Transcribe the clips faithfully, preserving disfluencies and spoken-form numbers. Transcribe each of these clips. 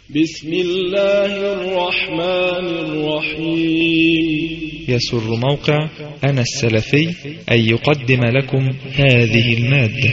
بسم الله الرحمن الرحيم. يسر موقع أنا السلفي أن يقدم لكم هذه المادة.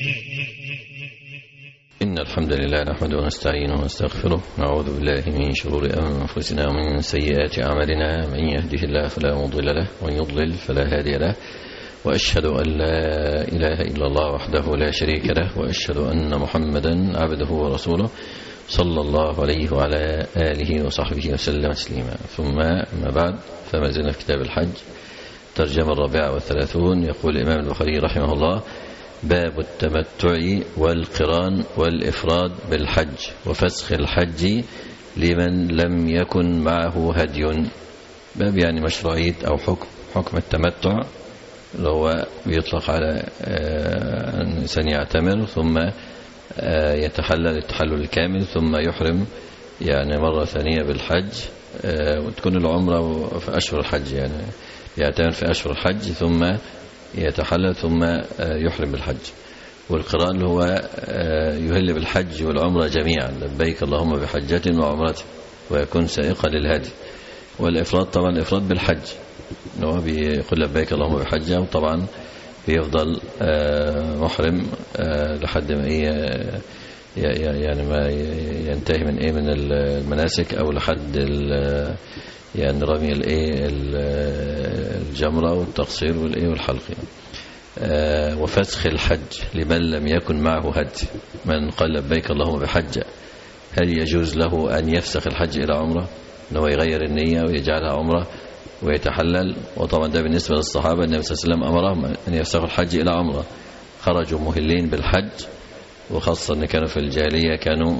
إن الحمد لله نحمده ونستعينه ونستغفره، نعوذ بالله من شرور أنفسنا ومن سيئات أعمالنا، من يهده الله فلا مضل له ومن يضلل فلا هادي له، وأشهد أن لا إله إلا الله وحده لا شريك له، وأشهد أن محمدا عبده ورسوله صلى الله عليه وعلى آله وصحبه وسلم تسليما. ثم ما بعد، فما زلنا في كتاب الحج، ترجمة الرابعة والثلاثون. يقول الإمام البخاري رحمه الله: باب التمتع والقران والإفراد بالحج وفسخ الحج لمن لم يكن معه هدي. باب يعني مشروعية أو حكم حكم التمتع، اللي هو بيطلق على أن الإنسان يعتمر ثم يتحلل التحلل الكامل ثم يحرم يعني مرة ثانية بالحج، وتكون العمرة في أشهر الحج، يعني يعتمر في أشهر الحج ثم يتحلل ثم يحرم بالحج. والقران اللي هو يهل بالحج والعمرة جميعا، لبيك اللهم بحجة وعمرة، ويكون سائقا للهدي. والإفراد طبعا الإفراد بالحج، هو بيقول لبيك اللهم بحجة، وطبعا بيفضل محرم لحد ما ايه يعني ما ينتهي من ايه من المناسك، او لحد يعني رمي الايه الجمرة والتقصير والايه والحلق. وفسخ الحج لمن لم يكن معه هدي. من قال لبيك اللهم بحجة، هل يجوز له ان يفسخ الحج الى عمرة، ان هو يغير النية ويجعلها عمرة ويتحلل؟ وطبعا ده بالنسبة للصحابة، النبي صلى الله عليه وسلم أمرهم أن يفسخوا الحج إلى عمرة، خرجوا مهلين بالحج، وخاصة أن كانوا في الجاهلية كانوا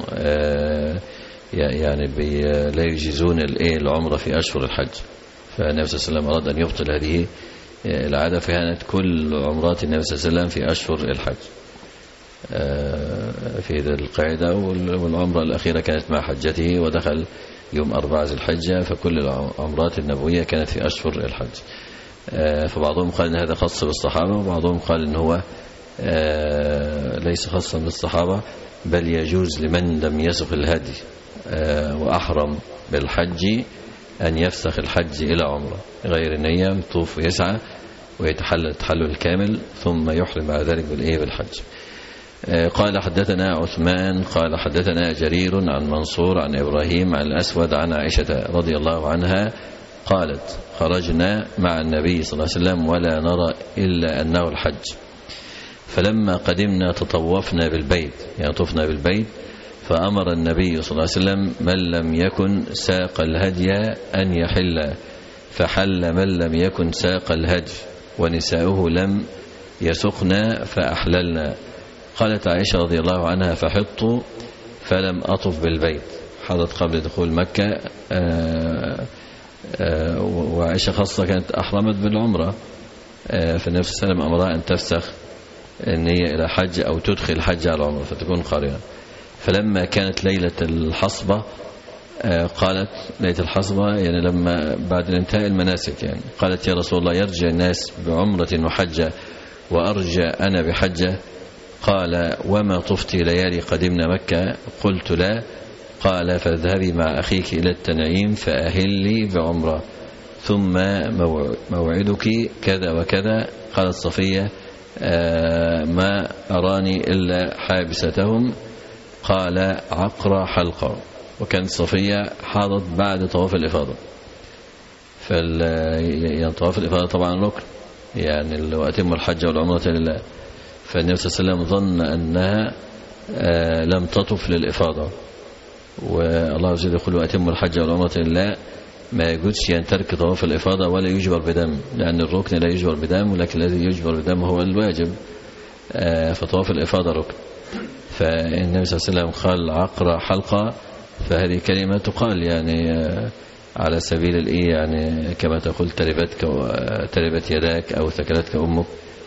يعني لا يجيزون العمرة في أشهر الحج، فالنبي صلى الله عليه وسلم أراد أن يبطل هذه العادة، فكانت كل عمرات النبي صلى الله عليه وسلم في أشهر الحج في ذي القعدة، والعمرة الأخيرة كانت مع حجته، ودخل يوم أربعة ذي الحجة، فكل العمرات النبوية كانت في أشهر الحج. فبعضهم قال أن هذا خاص بالصحابة، وبعضهم قال أنه هو ليس خاصا بالصحابة، بل يجوز لمن لم يسخ الهدي وأحرم بالحج أن يفسخ الحج إلى عمرة، غير النية، يطوف ويسعى ويتحلل التحلل الكامل ثم يحرم بعد ذلك بالإيه بالحج. قال حدثنا عثمان قال حدثنا جرير عن منصور عن إبراهيم عن الأسود عن عائشة رضي الله عنها قالت: خرجنا مع النبي صلى الله عليه وسلم ولا نرى إلا أنه الحج، فلما قدمنا تطوفنا بالبيت، يعني طفنا بالبيت، فأمر النبي صلى الله عليه وسلم من لم يكن ساق الهدي أن يحل، فحل من لم يكن ساق الهدي، ونساؤه لم يسقنا فأحللنا. قالت عائشة رضي الله عنها: فحطت فلم أطف بالبيت، حضت قبل دخول مكة، وعائشة خاصة كانت أحرمت بالعمرة، فالنبي صلى الله عليه وسلم أمرها أن تفسخ النية إلى حج أو تدخل الحج على العمرة فتكون قارنة. فلما كانت ليلة الحصبة، قالت ليلة الحصبة يعني لما بعد انتهاء المناسك، يعني قالت: يا رسول الله، يرجع الناس بعمرة وحجة وأرجى أنا بحجة؟ قال: وما طفت ليالي قدمنا مكة؟ قلت: لا. قال: فاذهبي مع أخيك إلى التنعيم فأهلي بعمرة، ثم موعدك كذا وكذا. قالت صفية: آه ما أراني إلا حابستهم. قال: عقر حلقة. وكانت صفية حاضت بعد طواف الإفاضة، فال يعني طواف الإفاضة طبعا ركن، يعني لو أتم الحج والعمرة لله، فالنبي صلى الله عليه وسلم ظن أنها آه لم تطف للإفاضة، والله عز وجل يقول: وأتم الحج والعمرة لله، ما يجوزش أن ترك طواف الإفاضة ولا يجبر بدم، لأن الركن لا يجبر بدم، ولكن الذي يجبر بدم هو الواجب، آه فطواف الإفاضة ركن. فالنبي صلى الله عليه وسلم قال: عقر حلقة، فهذه كلمة تقال يعني آه على سبيل الإيه، يعني كما تقول تربتك تربت يداك أو ثكلتك أمك،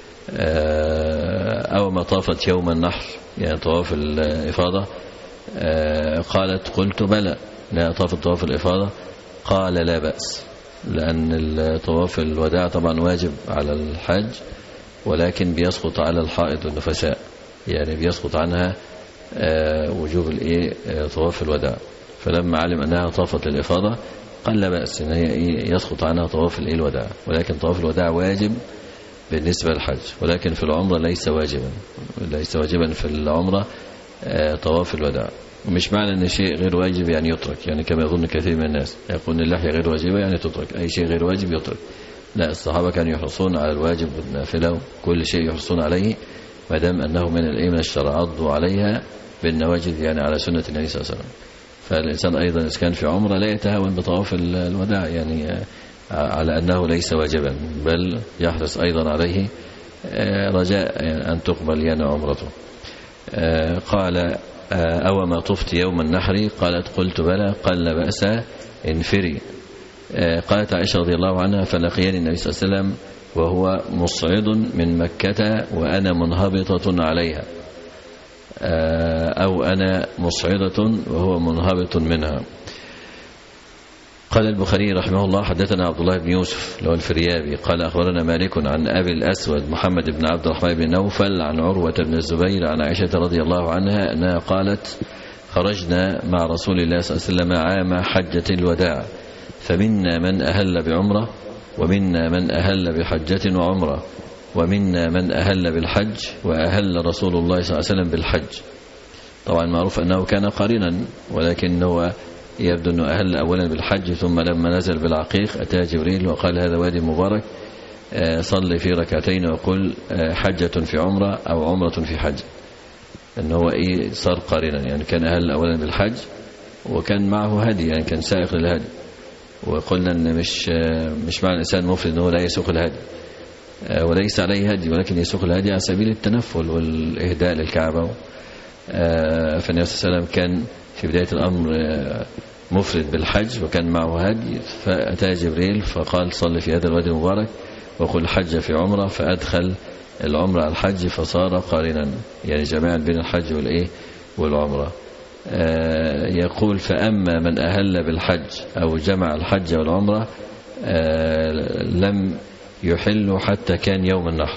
أو ما طافت يوم النحر، يعني طواف الإفاضة. قالت: قلت: بلى، لا طاف طواف الإفاضة. قال: لا بأس، لأن طواف الوداع طبعا واجب على الحج، ولكن بيسقط على الحائض والنفساء، يعني بيسقط عنها وجوب الايه طواف الوداع. فلما علم أنها طافت للإفاضة قال لا بأس إن هي يسقط عنها طواف الوداع، ولكن طواف الوداع واجب بالنسبة للحج، ولكن في العمرة ليس واجبا ليس واجبا في العمرة طواف الوداع. مش معنى أن شيء غير واجب يعني يترك، يعني كما يظن كثير من الناس يقول أن اللحية غير واجبة يعني تترك، أي شيء غير واجب يترك. لا، الصحابة كانوا يحرصون على الواجب والنافلة، كل شيء يحرصون عليه ما دام أنه من الإيمان الشرع، عضوا عليها بالنواجذ يعني على سنة النبي صلى الله عليه وسلم. فالإنسان أيضا إذا كان في عمرة لا يتهاون بطواف الوداع يعني على أنه ليس واجبا، بل يحرص أيضا عليه رجاء أن تقبل يعني عمرته. قال أو ما طفت يوم النحر؟ قالت قلت بلى. قال لا بأس انفري. قالت عائشة رضي الله عنها فلقيني النبي صلى الله عليه وسلم وهو مصعد من مكة وأنا منهبطة عليها، أو أنا مصعدة وهو منهبط منها. قال البخاري رحمه الله حدثنا عبد الله بن يوسف لو الفريابي قال أخبرنا مالك عن أبي الأسود محمد بن عبد الرحمن بن نوفل عن عروة بن الزبير عن عائشة رضي الله عنها أنها قالت خرجنا مع رسول الله صلى الله عليه وسلم عام حجة الوداع، فمنا من أهل بعمرة ومنا من أهل بحجة وعمرة ومنا من أهل بالحج وأهل رسول الله صلى الله عليه وسلم بالحج. طبعا معروف أنه كان قارنا، ولكن هو يبدو أنه أهل أولا بالحج، ثم لما نزل بالعقيق أتى جبريل وقال هذا وادي مبارك صلي في ركعتين وقل حجة في عمرة أو عمرة في حج. أنه هو إيه صار قارنا، يعني كان أهل أولا بالحج وكان معه هدي، يعني كان سائق للهدي. وقلنا أن مش مش معنى الإنسان مفرد أنه لا يسوق الهدي وليس عليه هدي، ولكن يسوق الهدي على سبيل التنفل والإهداء للكعبة. فالنبي صلى الله عليه وسلم كان في بداية الأمر مفرد بالحج وكان معه هدي، فأتى جبريل فقال صل في هذا الوادي المبارك وقل حج في عمرة، فأدخل العمرة على الحج فصار قارنا، يعني جماعا بين الحج والإيه والعمرة. يقول فأما من أهل بالحج أو جمع الحج والعمرة لم يحل حتى كان يوم النحر.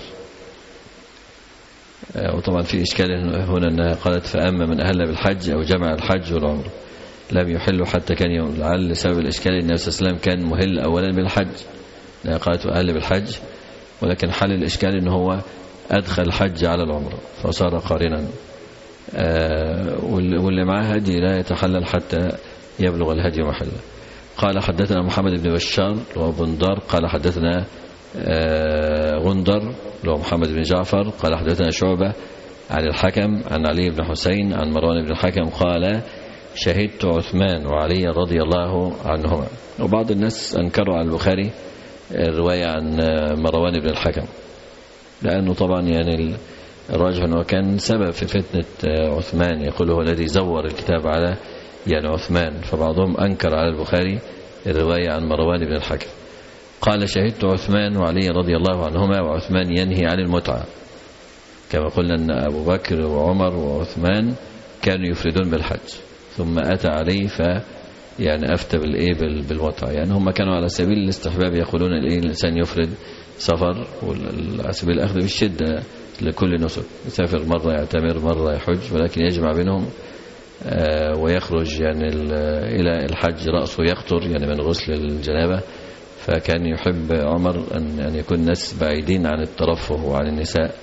وطبعا في إشكال هنا أنها قالت فأما من أهل بالحج أو جمع الحج والعمرة لم يحل حتى كان يوم، لعل سبب الإشكال النبي صلى الله عليه وسلم كان مهل أولا بالحج، لا قالت أهل بالحج، ولكن حل الإشكال أنه هو أدخل الحج على العمرة فصار قارنا. واللي معاه هدي لا يتحلل حتى يبلغ الهدي محله. قال حدثنا محمد بن بشار وبندار قال حدثنا غندر لو محمد بن جعفر قال حدثنا شعبة عن الحكم عن علي بن حسين عن مروان بن الحكم قال شهدت عثمان وعلي رضي الله عنهما. وبعض الناس أنكروا على البخاري الرواية عن مروان بن الحكم، لأنه طبعا يعني الراجح أنه كان سبب في فتنة عثمان، يقول هو الذي زور الكتاب على يعني عثمان، فبعضهم أنكر على البخاري الرواية عن مروان بن الحكم. قال شهدت عثمان وعلي رضي الله عنهما وعثمان ينهي عن المتعة، كما قلنا أن أبو بكر وعمر وعثمان كانوا يفردون بالحج، ثم أتى علي ف يعني أفتى بالإيه بالمتعة، يعني هم كانوا على سبيل الاستحباب يقولون الإيه الإنسان يفرد سفر، وعلى سبيل الأخذ بالشدة لكل نسك، يسافر مرة يعتمر مرة يحج، ولكن يجمع بينهم ويخرج يعني إلى الحج رأسه يقطر يعني من غسل الجنابة. فكان يحب عمر أن يكون الناس بعيدين عن الترفه وعن النساء،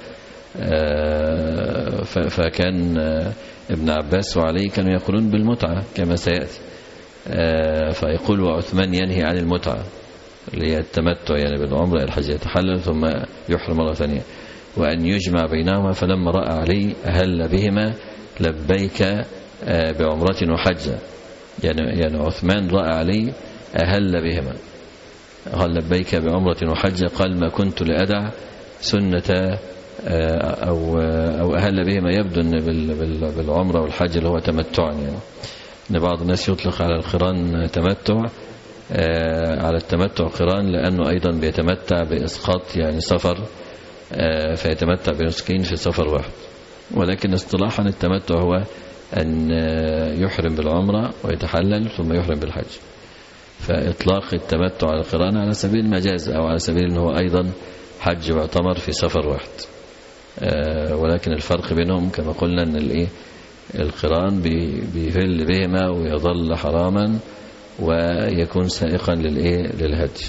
فكان ابن عباس وعلي كانوا يقولون بالمتعة كما سيأتي. فيقول وعثمان ينهي عن المتعة اللي هي التمتع يعني بالعمرة الحج يتحلل ثم يحرم مرة ثانية، وأن يجمع بينهما. فلما رأى علي أهل بهما لبيك بعمرة وحجة، يعني يعني عثمان رأى علي أهل بهما قال لبيك بعمرة وحجة، قال ما كنت لأدع سنة أو أو أهل بهما. يبدو أن بالعمرة والحج اللي هو تمتعا، يعني أن بعض الناس يطلق على القران تمتع على التمتع قران، لأنه أيضا بيتمتع بإسقاط يعني سفر، فيتمتع بنسكين في سفر واحد. ولكن اصطلاحا التمتع هو أن يحرم بالعمرة ويتحلل ثم يحرم بالحج. فإطلاق التمتع على القران على سبيل المجاز أو على سبيل أنه أيضا حج واعتمر في سفر واحد، ولكن الفرق بينهم كما قلنا أن الإيه القران بيهل بهما ويظل حراما ويكون سائقا للإيه للهدي.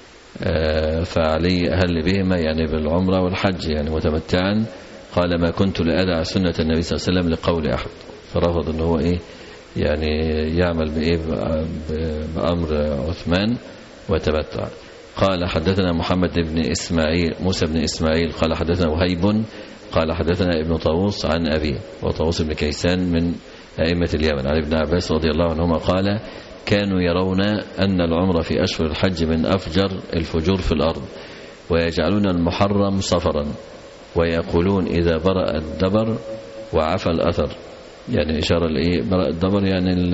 فعلي أهل بهما يعني بالعمرة والحج يعني متمتعا. قال ما كنت لأدع سنة النبي صلى الله عليه وسلم لقول أحد، فرفض أنه هو إيه يعني يعمل بإيه بأمر عثمان وتمتع. قال حدثنا محمد بن إسماعيل موسى بن إسماعيل قال حدثنا وهيب قال حدثنا ابن طاووس عن أبيه، وطاووس بن كيسان من أئمة اليمن، عن ابن عباس رضي الله عنهما قال كانوا يرون أن العمر في أشهر الحج من أفجر الفجور في الأرض، ويجعلون المحرم صفرا، ويقولون إذا برأ الدبر وعفى الأثر، يعني إشارة لإيه برأ الدبر يعني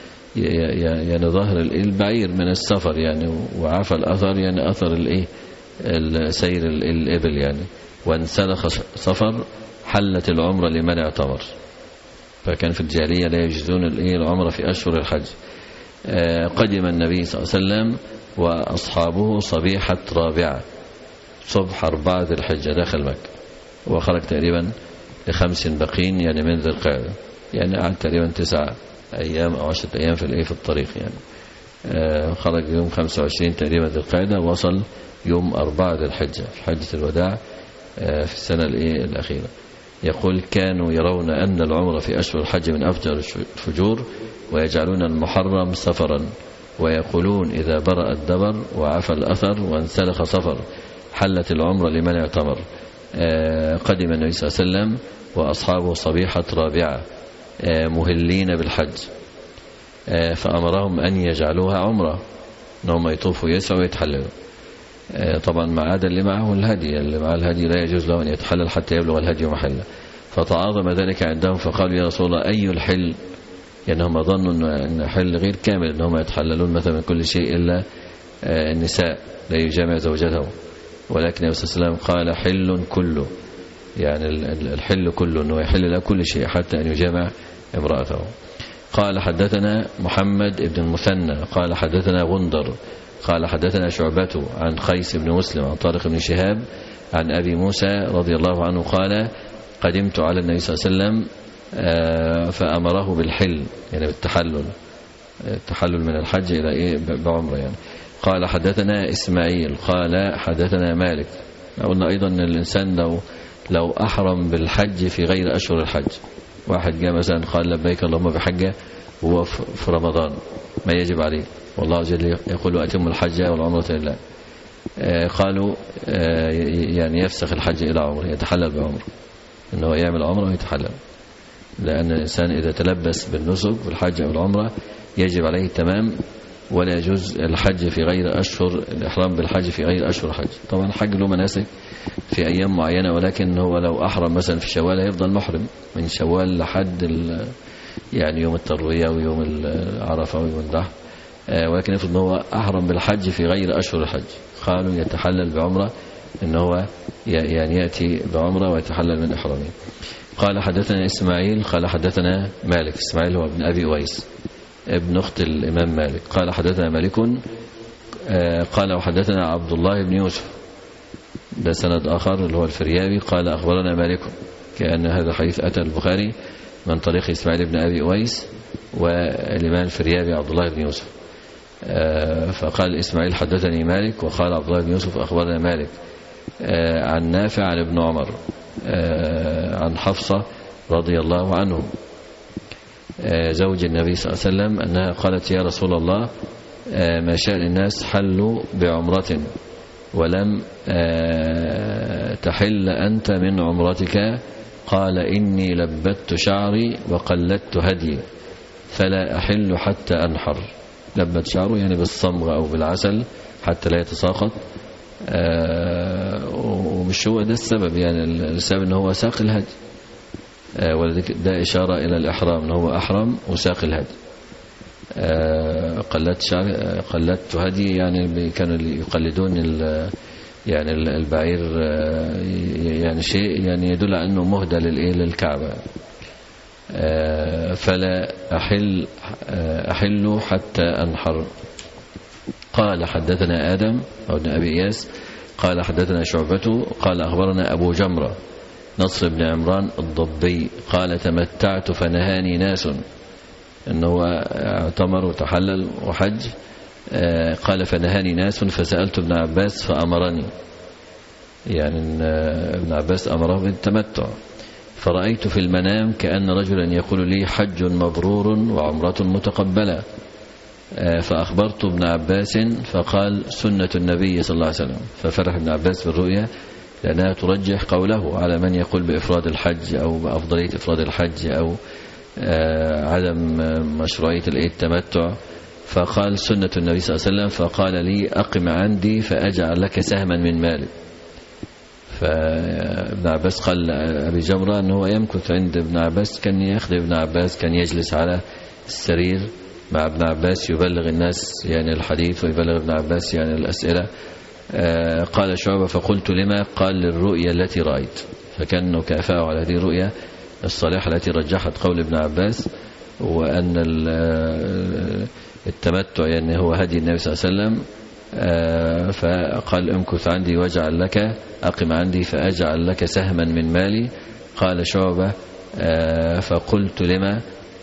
يعني ظاهر البعير من السفر يعني، وعفى الأثر يعني أثر الإيه سير الإبل يعني، وانسلخ صفر حلت العمر لمن اعتمر. فكان في الجاهلية لا يجوزون الإيه العمر في أشهر الحج. قدم النبي صلى الله عليه وسلم وأصحابه صبيحة رابعة، صبح أربعة ذي الحجة داخل مكة، وخرج تقريبا لخمس بقين يعني من ذي القعدة، يعني قعد تقريبا تسع أيام أو عشرة أيام في الإيه في الطريق يعني. خرج يوم خمسة وعشرين تقريبا ذي القعدة، وصل يوم أربعة ذي الحجة في حجة الوداع في السنة الإيه الأخيرة. يقول كانوا يرون أن العمر في أشهر الحج من أفجر الفجور، ويجعلون المحرم سفرا، ويقولون إذا برأ الدبر وعفى الأثر وانسلخ صفر حلت العمر لمن اعتمر. قدم النبي صلى الله عليه وسلم وأصحابه صبيحة رابعة مهلين بالحج، فأمرهم أن يجعلوها عمرة، أنهم يطوفوا يسعوا ويتحللوا. طبعا ما عدا اللي معه الهدي، اللي معه الهدي لا يجوز له أن يتحلل حتى يبلغ الهدي محله. فتعاظم ذلك عندهم، فقالوا يا رسول الله أي الحل، لأنهم يعني ظنوا أن حل غير كامل، أنهم يتحللون مثلا من كل شيء إلا النساء لا يجامع زوجته، ولكن النبي صلى الله عليه وسلم قال حل كله، يعني الحل كله أنه يحل له كل شيء حتى أن يجامع امرأته. قال حدثنا محمد بن المثنى قال حدثنا غندر قال حدثنا شعبة عن قيس بن مسلم عن طارق بن شهاب عن أبي موسى رضي الله عنه قال قدمت على النبي صلى الله عليه وسلم فأمره بالحل يعني بالتحلل، التحلل من الحج إلى إيه بعمره يعني. قال حدثنا إسماعيل قال حدثنا مالك. قلنا أيضا أن الإنسان لو لو أحرم بالحج في غير أشهر الحج، واحد جاء مثلا قال لبيك اللهم بحجة وهو في رمضان، ما يجب عليه، والله جل يقول أتم الحج والعمرة لله. قالوا يعني يفسخ الحج إلى عمره، يتحلل بعمره، إنه يعمل عمره ويتحلل، لأن الإنسان إذا تلبس بالنسك في الحج أو العمرة يجب عليه التمام، ولا يجوز الحج في غير أشهر الإحرام بالحج في غير أشهر الحج. طبعا الحج له مناسك في أيام معينة، ولكن هو لو أحرم مثلا في شوال هيفضل محرم من شوال لحد يعني يوم التروية ويوم العرفة ويوم النحر، ولكن يفضل أنه هو أحرم بالحج في غير أشهر الحج. قالوا يتحلل بعمرة، إنه هو يعني يأتي بعمرة ويتحلل من إحرامه. قال حدثنا إسماعيل قال حدثنا مالك، إسماعيل هو ابن أبي أويس ابن أخت الإمام مالك. قال حدثنا مالك قال وحدثنا عبد الله بن يوسف، ده سند آخر اللي هو الفريابي، قال أخبرنا مالك، كأن هذا حديث أتى البخاري من طريق إسماعيل بن أبي أويس والإمام الفريابي عبد الله بن يوسف. فقال إسماعيل حدثني مالك، وقال عبد الله بن يوسف أخبرنا مالك عن نافع عن ابن عمر عن حفصة رضي الله عنه زوج النبي صلى الله عليه وسلم أنها قالت يا رسول الله ما شأن الناس حلوا بعمرة ولم تحل أنت من عمرتك؟ قال إني لبت شعري وقلدت هدي فلا أحل حتى أنحر. لبت شعره يعني بالصمغ أو بالعسل حتى لا يتساقط، ومش هو ده السبب، يعني السبب أنه هو ساق الهدي، ولذلك ده إشارة إلى الإحرام أنه هو أحرم وساق الهدي. قلدت شعر قلدت هدي يعني كانوا يقلدون يعني البعير، يعني شيء يعني يدل على أنه مهدى للإيه للكعبة. فلا أحل أحل حتى أنحر. قال حدثنا آدم أو ابن أبي إياس قال حدثنا شعبة قال أخبرنا أبو جمرة نصر بن عمران الضبي قال تمتعت فنهاني ناس، أنه اعتمر وتحلل وحج، قال فنهاني ناس فسألت ابن عباس فأمرني، يعني ابن عباس أمره بالتمتع، فرأيت في المنام كأن رجلا يقول لي حج مبرور وعمرة متقبلة، فأخبرت ابن عباس فقال سنة النبي صلى الله عليه وسلم، ففرح ابن عباس بالرؤيا لأنها ترجح قوله على من يقول بإفراد الحج أو بأفضلية إفراد الحج أو عدم مشروعية التمتع، فقال سنة النبي صلى الله عليه وسلم، فقال لي أقم عندي فأجعل لك سهما من مالي. فابن عباس قال أبي جمرة أنه يمكث عند ابن عباس، كان يأخذ ابن عباس، كان يجلس على السرير مع ابن عباس يبلغ الناس يعني الحديث ويبلغ ابن عباس يعني الأسئلة. قال شعبة فقلت لما؟ قال للرؤيا التي رأيت، فكان كافأه على هذه الرؤيا الصالحة التي رجحت قول ابن عباس، وأن التمتع يعني هو هدي النبي صلى الله عليه وسلم. فقال امكث عندي واجعل لك، أقم عندي فأجعل لك سهما من مالي. قال شعبة فقلت لما؟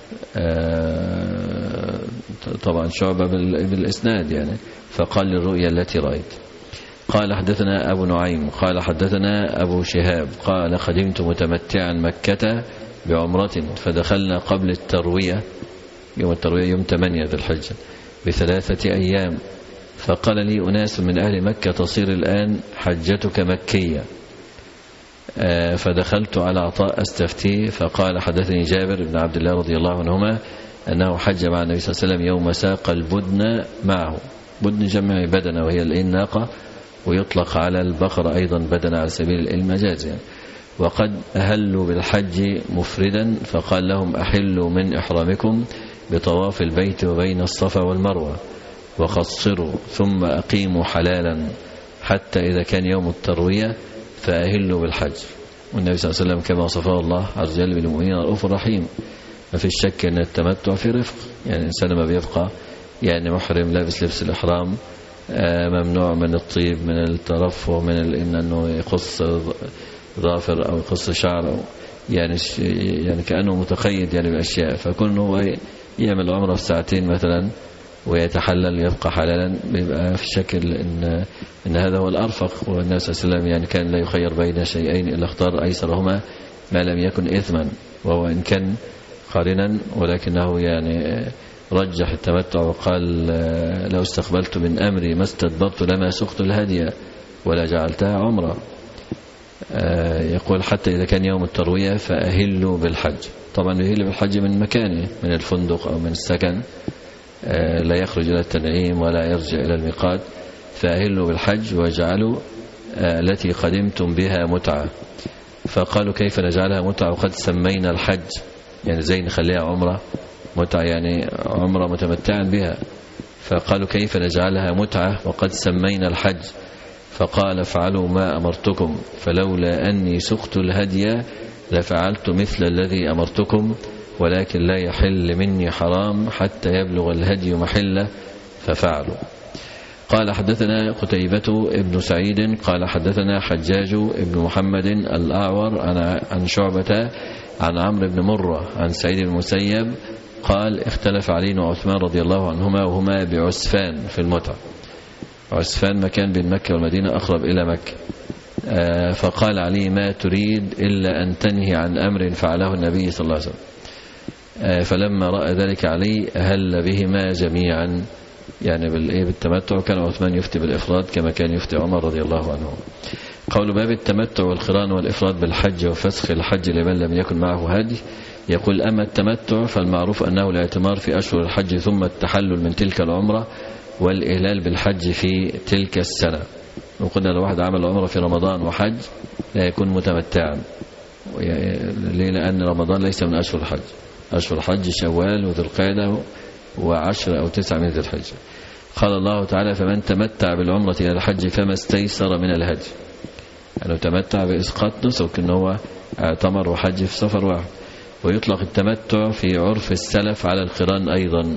طبعا شعبة بالإسناد يعني، فقال للرؤيا التي رأيت. قال حدثنا أبو نعيم قال حدثنا أبو شهاب قال قدمت متمتعا مكة بعمرة فدخلنا قبل التروية، يوم التروية يوم ثمانية ذي الحجة بثلاثة أيام، فقال لي أناس من أهل مكة تصير الآن حجتك مكية، فدخلت على عطاء أستفتيه، فقال حدثني جابر بن عبد الله رضي الله عنهما أنه حج مع النبي صلى الله عليه وسلم يوم ساق البدن معه، بدن جمع بدنة وهي الناقة، ويطلق على البقرة أيضا بدنة على سبيل المجاز يعني. وقد أهلوا بالحج مفردا، فقال لهم أحلوا من إحرامكم بطواف البيت وبين الصفا والمروة وقصروا ثم أقيموا حلالا حتى إذا كان يوم التروية فأهلوا بالحج. والنبي صلى الله عليه وسلم كما وصفه الله عز وجل بالمؤمنين رؤوف رحيم، ما في الشك أن التمتع في رفق، يعني الإنسان ما بيبقى يعني محرم لابس لبس الإحرام ممنوع من الطيب، من الترفه، من أنه يقص ظافر أو يقص شعر أو يعني يعني كأنه متقيد يعني بأشياء، فكون هو يعمل عمره في ساعتين مثلا ويتحلل يبقى حلالا، بيبقى في شكل إن إن هذا هو الأرفق. والنبي صلى الله عليه وسلم يعني كان لا يخير بين شيئين إلا اختار أيسرهما ما لم يكن إثما، وهو إن كان قارنا، ولكنه يعني رجح التمتع وقال لو استقبلت من أمري ما استدبرت لما سقت الهدي ولا جعلتها عمرة. يقول حتى إذا كان يوم التروية فأهلوا بالحج، طبعا يهل بالحج من مكانه من الفندق أو من السكن، لا يخرج إلى التنعيم ولا يرجع إلى الميقات، فأهلوا بالحج وجعلوا التي قدمتم بها متعة. فقالوا كيف نجعلها متعة وقد سمينا الحج، يعني زي نخليها عمرة متعة يعني عمرة متمتعا بها، فقالوا كيف نجعلها متعة وقد سمينا الحج، فقال افعلوا ما أمرتكم، فلولا أني سقت الهدي لفعلت مثل الذي أمرتكم، ولكن لا يحل مني حرام حتى يبلغ الهدي محله ففعلوا. قال حدثنا قتيبة ابن سعيد قال حدثنا حجاج ابن محمد الأعور عن شعبة عن عمرو بن مرة عن سعيد بن المسيب قال اختلف علي وعثمان رضي الله عنهما وهما بعسفان في المتعة. عسفان مكان بين مكة والمدينة أقرب إلى مكة، فقال علي ما تريد إلا أن تنهي عن أمر فعله النبي صلى الله عليه وسلم، فلما رأى ذلك علي أهل بهما جميعا يعني بالتمتع، كان عثمان يفتي بالإفراد كما كان يفتي عمر رضي الله عنه. قول باب التمتع والقران والإفراد بالحج وفسخ الحج لمن لم يكن معه هدي. يقول أما التمتع فالمعروف أنه الاعتمار في أشهر الحج ثم التحلل من تلك العمرة والإهلال بالحج في تلك السنة. وقلنا لو واحد عمل عمرة في رمضان وحج لا يكون متمتعا، ليه؟ لأن رمضان ليس من أشهر الحج، أشهر الحج شوال وذو القعدة وعشر أو تسعة من ذي الحجة. قال الله تعالى فمن تمتع بالعمرة إلى الحج فما استيسر من الهدي، يعني تمتع بإسقاط نسك إن هو اعتمر وحج في سفر واحد. ويطلق التمتع في عرف السلف على القران أيضا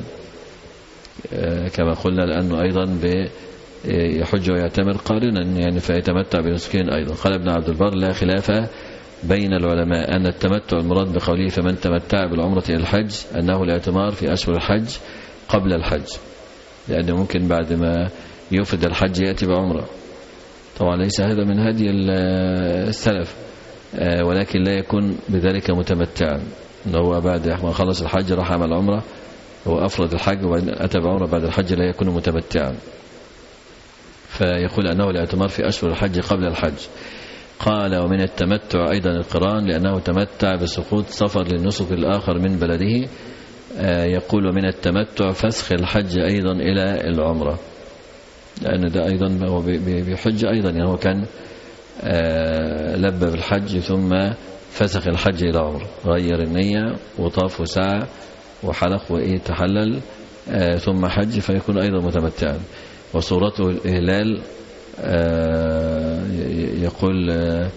كما قلنا، لأنه أيضا يحج ويعتمر قارنا يعني فيتمتع بنسكين أيضا. قال ابن عبد البر لا خلاف بين العلماء أن التمتع المراد بقوله فمن تمتع بالعمرة إلى الحج أنه الاعتمار في أشهر الحج قبل الحج، لأنه ممكن بعد ما يفرد الحج يأتي بعمرة. طبعا ليس هذا من هدي السلف، ولكن لا يكون بذلك متمتعا، أنه هو بعد ما خلص الحج راح عمل عمرة هو أفرد الحج وبعدين أتى بعمرة بعد الحج، لا يكون متمتعا. فيقول أنه الاعتمار في أشهر الحج قبل الحج. قال ومن التمتع أيضا القران لأنه تمتع بسقوط سفر للنسك الآخر من بلده. يقول ومن التمتع فسخ الحج أيضا إلى العمرة، لأن ده أيضا هو بحج أيضا، يعني هو كان لبى بالحج ثم فسخ الحج إلى عمرة، غير النية وطاف وسعى وحلق وإيه تحلل ثم حج، فيكون أيضا متمتعا. وصورته الإهلال يقول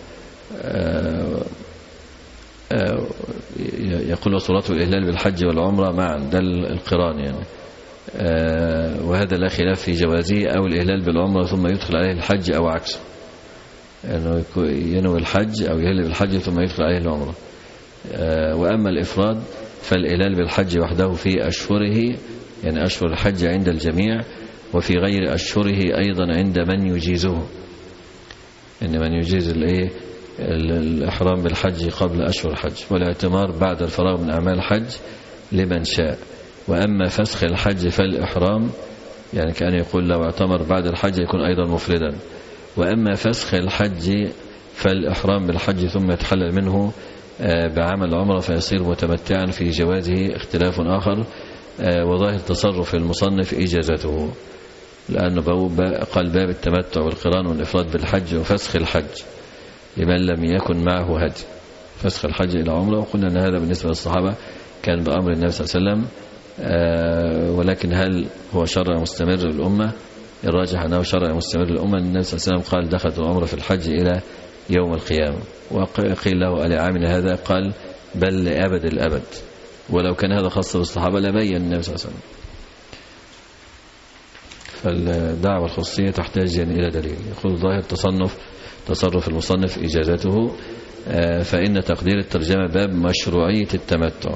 يقول وصورته الإهلال بالحج والعمرة معا، ده القران يعني. وهذا لا خلاف في جوازه، أو الإهلال بالعمرة ثم يدخل عليه الحج أو عكسه، أنه ينوي الحج أو يهل بالحج ثم يدخل عليه العمرة. وأما الإفراد فالإهلال بالحج وحده في أشهره، يعني أشهر الحج عند الجميع، وفي غير أشهره أيضا عند من يجيزه، إن من يجيز الإيه الإحرام بالحج قبل أشهر الحج، والاعتمار بعد الفراغ من أعمال الحج لمن شاء. وأما فسخ الحج فالإحرام، يعني كان يقول لو اعتمر بعد الحج يكون أيضا مفردا. وأما فسخ الحج فالإحرام بالحج ثم يتحلل منه بعمل عمرة فيصير متمتعا في جوازه اختلاف آخر، وظاهر تصرف المصنف إجازته، لأنه قال باب التمتع والقران والإفراد بالحج وفسخ الحج لمن لم يكن معه هدي، فسخ الحج إلى عمرة. وقلنا أن هذا بالنسبة للصحابة كان بأمر النبي صلى الله عليه وسلم، ولكن هل هو شرع مستمر للأمة؟ الراجح أنه شرع مستمر للأمة. النبي صلى الله عليه وسلم قال دخلت العمرة في الحج إلى يوم القيامة، وقيل له ألي عامل هذا؟ قال بل لأبد الأبد. ولو كان هذا خاص بالصحابة لبين النبي صلى الله عليه وسلم. فالدعوة الخصوصية تحتاج يعني إلى دليل. يقول ظاهر تصنف تصرف المصنف إجازته، فإن تقدير الترجمة باب مشروعية التمتع،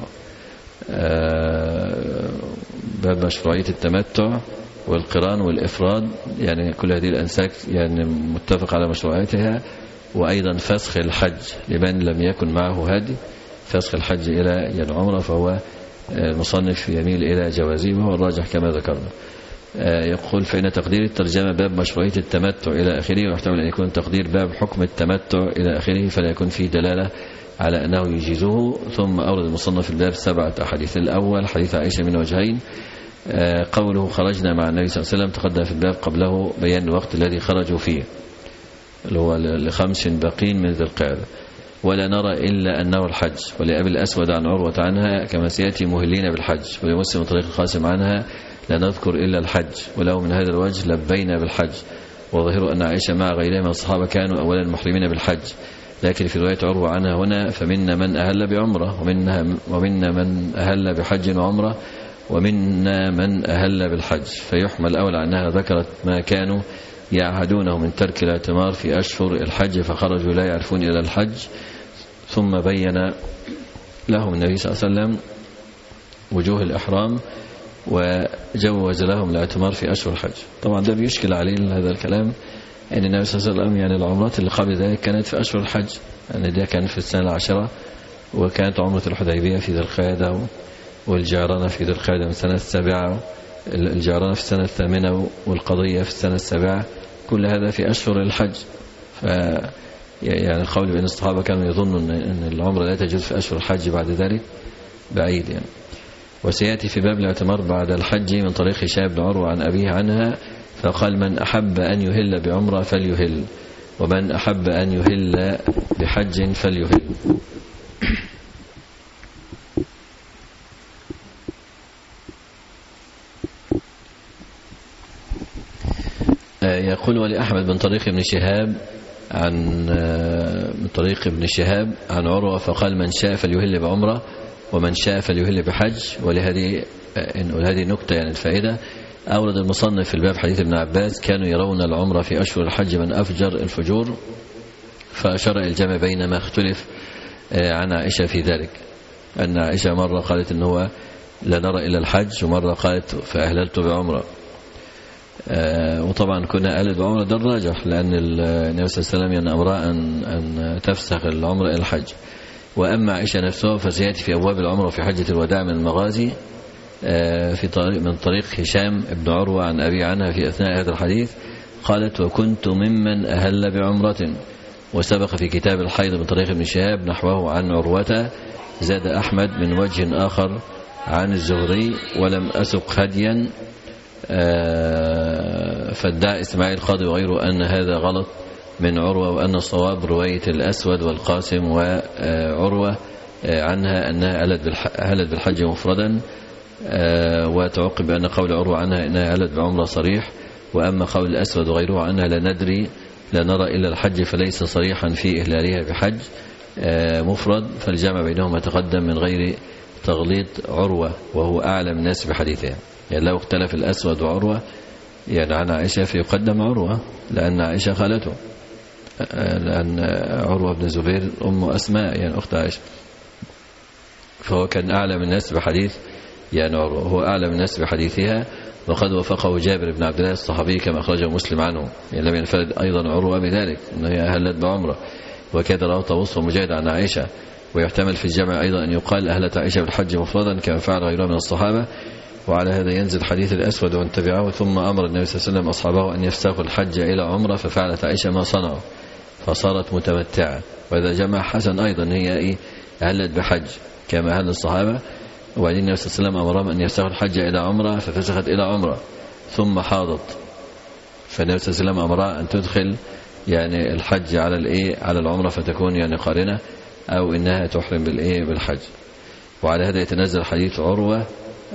باب مشروعية التمتع والقران والإفراد، يعني كل هذه الأنساك يعني متفق على مشروعيتها. وأيضا فسخ الحج لمن لم يكن معه هدي، فسخ الحج إلى العمرة، فهو المصنف يميل إلى جوازه وهو الراجح كما ذكرنا. يقول فإن تقدير الترجمة باب مشروعية التمتع إلى آخره، ويحتمل أن يكون تقدير باب حكم التمتع إلى آخره، فلا يكون فيه دلالة على أنه يجيزه. ثم أورد المصنف الباب سبعة أحاديث. الأول حديث عائشة من وجهين، قوله خرجنا مع النبي صلى الله عليه وسلم، تقدم في الباب قبله بيان الوقت الذي خرجوا فيه اللي هو لخمس باقين من ذي القعدة، ولا نرى إلا أنه الحج. ولأبي الأسود عن عروة عنها كما سيأتي مهلين بالحج، ولمسلم طريق القاسم عنها لا نذكر إلا الحج، ولو من هذا الوجه لبينا بالحج. وظهر أن عائشة مع غيرها من الصحابة كانوا أولا محرمين بالحج، لكن في رواية عروة عنها هنا فمنا من أهل بعمرة ومنا, ومنا من أهل بحج وعمرة ومنا من أهل بالحج، فيحمل أولى أنها ذكرت ما كانوا يعهدونه من ترك الاعتمار في أشهر الحج فخرجوا لا يعرفون إلى الحج، ثم بين لهم النبي صلى الله عليه وسلم وجوه الإحرام وجوز لهم الاعتمار في أشهر الحج. طبعا ده بيشكل عليه هذا الكلام، أن النبي صلى الله عليه وسلم يعني العمرات اللي قبل ذلك كانت في أشهر الحج، يعني ده كان في السنة العاشرة، وكانت عمرة الحديبية في ذي القعدة، والجعرانة في ذي القعدة من السنة السابعة، الجعرانة في السنة الثامنة، والقضية في السنة السابعة، كل هذا في أشهر الحج. ف يعني القول بأن الصحابة كانوا يظنوا أن العمرة لا تجوز في أشهر الحج بعد ذلك بعيد يعني. وسيأتي في باب الاعتمار بعد الحج من طريق هشام بن عروة عن أبيه عنها، فقال من أحب أن يهل بعمرة فليهل، ومن أحب أن يهل بحج فليهل. يقول ولأحمد بن طريق ابن شهاب عن من طريق ابن شهاب عن عروة فقال من شاء فليهل بعمرة ومن شاء فليهل بحج. ولهذه هذه نكتة يعني الفائدة، أورد المصنف في الباب حديث ابن عباس كانوا يرون العمرة في أشهر الحج من أفجر الفجور، فأشار إلى الجمع بين ما اختلف عن عائشة في ذلك، أن عائشة مرة قالت إن هو لا نرى إلا الحج، ومرة قالت فأهللت بعمرة. وطبعا كنا أهلل بعمرة ده الراجح، لأن النبي صلى الله عليه وسلم يعني أمرها أن, أن تفسخ العمرة إلى الحج. وأما عائشة نفسها فسيأتي في أبواب العمرة في حجة الوداع من المغازي في طريق من طريق هشام بن عروة عن أبي عنها في أثناء هذا الحديث قالت وكنت ممن أهل بعمرة. وسبق في كتاب الحيض من طريق ابن شهاب نحوه عن عروة. زاد أحمد من وجه آخر عن الزهري ولم أسق هديا، فادعى إسماعيل القاضي وغيره أن هذا غلط من عروة، وأن الصواب رواية الأسود والقاسم وعروة عنها أنها أهلت بالحج مفردا، وتعقب أن قول عروة عنها أنها أهلت بعمرة صريح. وأما قول الأسود وغيره عنها لا ندري لا نرى إلا الحج فليس صريحا في إهلالها بحج مفرد، فالجمع بينهما تقدم من غير تغليط عروة وهو أعلم الناس بحديثها. يعني لو اختلف الأسود وعروة يعني عن عائشة فيقدم عروة، لأن عائشة خالته، لأن عروة بن زبير أم أسماء يعني أخت عائشة، فهو كان أعلم الناس بحديث يعني عروة، هو أعلم الناس بحديثها. وقد وفقه جابر بن عبد الله الصحابي كما أخرجه مسلم عنه، يعني لم ينفرد أيضا عروة بذلك أنه هي أهلت بعمرة، وكذا رواه طاووس ومجاهد عن عائشة. ويحتمل في الجمع أيضا أن يقال أهلت عائشة بالحج مفردا كما فعل غيرها من الصحابة. وعلى هذا ينزل حديث الأسود ومن تبعه. ثم أمر النبي صلى الله عليه وسلم أصحابه أن يفسخوا الحج إلى عمرة، ففعلت عائشة ما صنعوا فصارت متمتعة. وإذا جمع حسن أيضا هي إيه أهلت بحج كما أهل الصحابة. وبعدين النبي صلى الله عليه وسلم أمرهم أن يفسخوا الحج إلى عمرة ففسخت إلى عمرة ثم حاضت، فالنبي صلى الله عليه وسلم أمرها أن تدخل يعني الحج على الإيه على العمرة فتكون يعني قارنة، أو إنها تحرم بالإيه بالحج. وعلى هذا يتنزل حديث عروة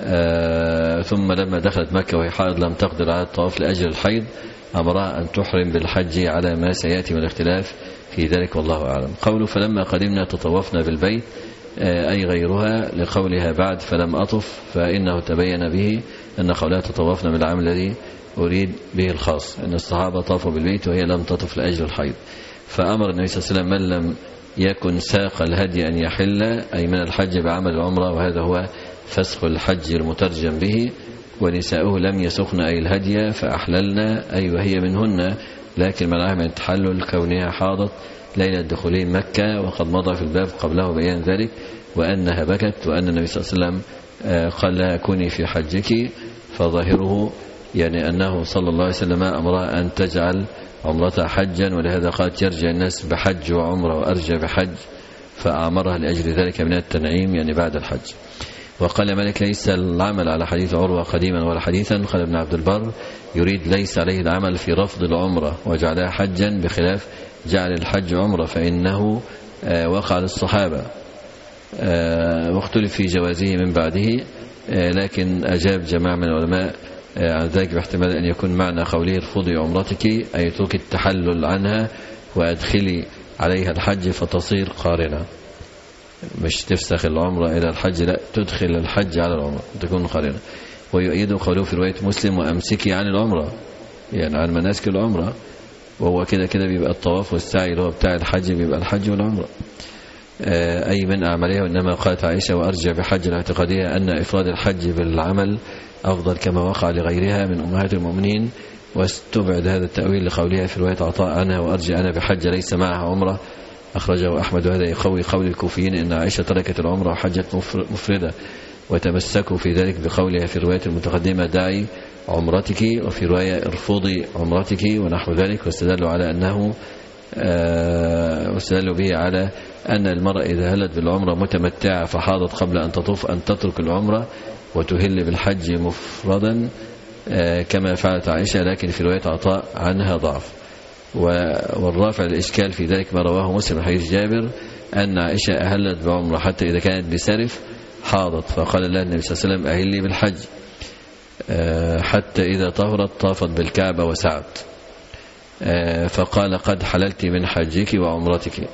آه ثم لما دخلت مكة وهي حائض لم تقدر على الطواف لأجل الحيض أمرها أن تحرم بالحج على ما سيأتي من الاختلاف في ذلك والله أعلم. قوله فلما قدمنا تطوفنا بالبيت آه أي غيرها لقولها بعد فلم أطف، فإنه تبين به أن قولها تطوفنا بالعام الذي أريد به الخاص، أن الصحابة طافوا بالبيت وهي لم تطف لأجل الحيض. فأمر النبي صلى الله عليه وسلم من لم يكن ساق الهدي أن يحل أي من الحج بعمل العمرة، وهذا هو فسخ الحج المترجم به. ونساؤه لم يسخن أي الهدي فأحللنا أي وهي منهن، لكن منعها من التحلل كونها حاضت ليلة دخولين مكة، وقد مضى في الباب قبله بيان ذلك، وأنها بكت، وأن النبي صلى الله عليه وسلم قال لها كوني في حجك. فظاهره يعني أنه صلى الله عليه وسلم أمرها أن تجعل عمرتها حجا، ولهذا قالت يرجع الناس بحج وعمرة وأرجع بحج، فأعمرها لأجل ذلك من التنعيم يعني بعد الحج. وقال مالك ليس العمل على حديث عروة قديما ولا حديثا. قال ابن عبد البر يريد ليس عليه العمل في رفض العمرة وجعلها حجا، بخلاف جعل الحج عمرة فإنه وقع للصحابة، واختلف في جوازه من بعده، لكن أجاب جماعة من العلماء عن ذلك باحتمال أن يكون معنى قوله ارفضي عمرتك أي اترك التحلل عنها وأدخلي عليها الحج فتصير قارنة، مش تفسخ العمرة إلى الحج، لا تدخل الحج على العمرة تكون قارنة. ويؤيد قوله في رواية مسلم وأمسكي عن العمرة يعني عن مناسك العمرة، وهو كده كده بيبقى الطواف والسعي اللي هو بتاع الحج بيبقى الحج والعمرة أي من أعمالها. وإنما قالت عائشة وأرجع بحج الاعتقادية أن إفراد الحج بالعمل أفضل كما وقع لغيرها من أمهات المؤمنين، واستبعد هذا التأويل لقولها في رواية عطاء عنها وأرجع أنا بحج ليس معها عمرة، أخرجه أحمد. وهذا يقوي قول الكوفيين إن عائشة تركت العمرة وحجت مفردة، وتمسكوا في ذلك بقولها في الرواية المتقدمة داعي عمرتك، وفي رواية ارفضي عمرتك ونحو ذلك. واستدلوا على أنه آه واستدلوا به على أن المرأة إذا هلت بالعمرة متمتعة فحاضت قبل أن تطوف أن تترك العمرة وتهل بالحج مفردا آه كما فعلت عائشة، لكن في رواية عطاء عنها ضعف. والرافع الإشكال في ذلك ما رواه مسلم حديث جابر أن عائشة أهلت بعمرة حتى إذا كانت بسرف حاضت، فقال لها النبي صلى الله عليه وسلم أهلي بالحج آه حتى إذا طهرت طافت بالكعبة وسعت، آه فقال قد حللت من حجك وعمرتك.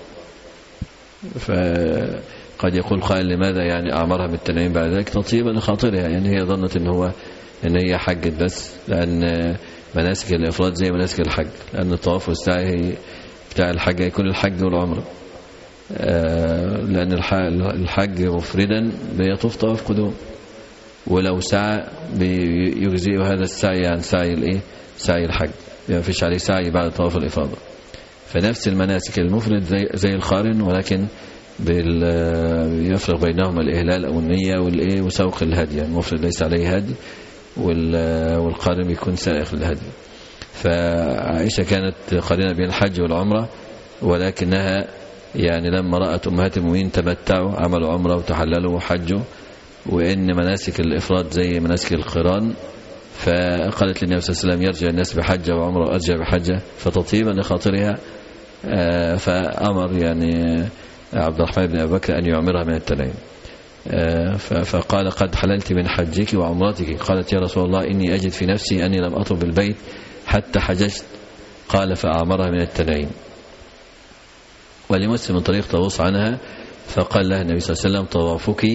فقد يقول قائل لماذا يعني أعمرها بالتنعيم بعد ذلك تطيبا لخاطرها، يعني هي ظنت إن هو إن هي حجت بس، لأن مناسك الإفراد زي مناسك الحج، لأن الطواف والسعي هي بتاع الحج يكون الحج والعمرة، لأن الحج مفردا بيطوف طواف قدوم، ولو سعى بيجزئ هذا السعي عن سعي الايه سعي الحج، ما فيش عليه سعي بعد طواف الإفاضة. فنفس المناسك المفرد زي, زي القارن، ولكن يفرق بينهما الإهلال أو النية والإيه وسوق الهدي. يعني المفرد ليس عليه هدي والقارن يكون سائق الهدي. فعائشة كانت قارنة بين الحج والعمرة، ولكنها يعني لما رأت أمهات المؤمنين تمتعوا عملوا عمرة وتحللوا وحجوا، وإن مناسك الإفراد زي مناسك القران، فقالت للنبي صلى الله عليه وسلم يرجع الناس بحجة وعمرة وأرجع بحجة، فتطيبا لخاطرها فأمر يعني عبد الرحمن بن أبي بكر أن يعمرها من التنعيم. فقال قد حللت من حجك وعمرتك. قالت يا رسول الله إني أجد في نفسي أني لم أطب البيت حتى حججت. قال فأعمرها من التنعيم. ولمسلم من طريق طاووس عنها فقال لها النبي صلى الله عليه وسلم طوافك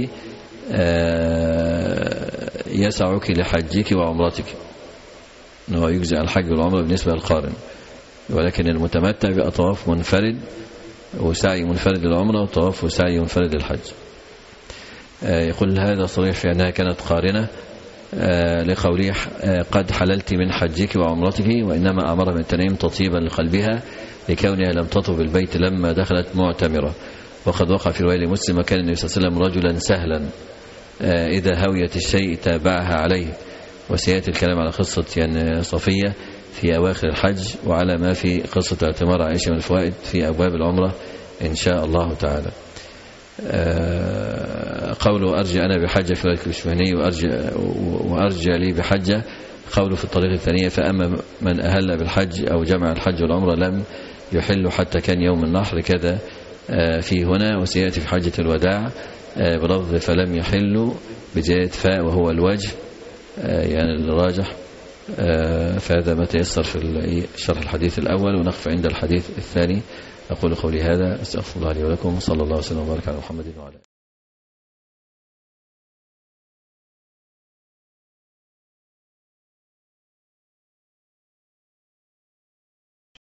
يسعك لحجك وعمرتك، أنه يجزئ الحج والعمرة بالنسبة للقارن، ولكن المتمتع بقى طواف منفرد وسعي منفرد للعمرة وطواف وسعي منفرد للحج. يقول هذا صريح في أنها كانت قارنة لقوله قد حللت من حجك وعمرتك، وإنما أمر من التنعيم تطيبا لقلبها لكونها لم تطب البيت لما دخلت معتمرة. وقد وقع في رواية مسلم كان النبي صلى الله عليه وسلم رجلا سهلا إذا هويت الشيء تابعها عليه. وسيأتي الكلام على قصة يعني صفية في أواخر الحج، وعلى ما في قصة اعتمار عائشة من الفوائد في أبواب العمرة إن شاء الله تعالى. قوله أرجع أنا بحجة في رواية الكشمهني وأرجع, وأرجع لي بحجة، قوله في الطريق الثانية فأما من أهل بالحج أو جمع الحج والعمرة لم يحل حتى كان يوم النحر، كذا في هنا. وسيأتي في حجة الوداع بلفظ فلم يحلوا بزيادة فاء وهو الوجه يعني الراجح. فهذا ما تيسر في شرح الحديث الأول، ونقف عند الحديث الثاني. أقول قولي هذا، أستغفر الله لي ولكم، صلى الله وسلم وبارك على محمد وعلى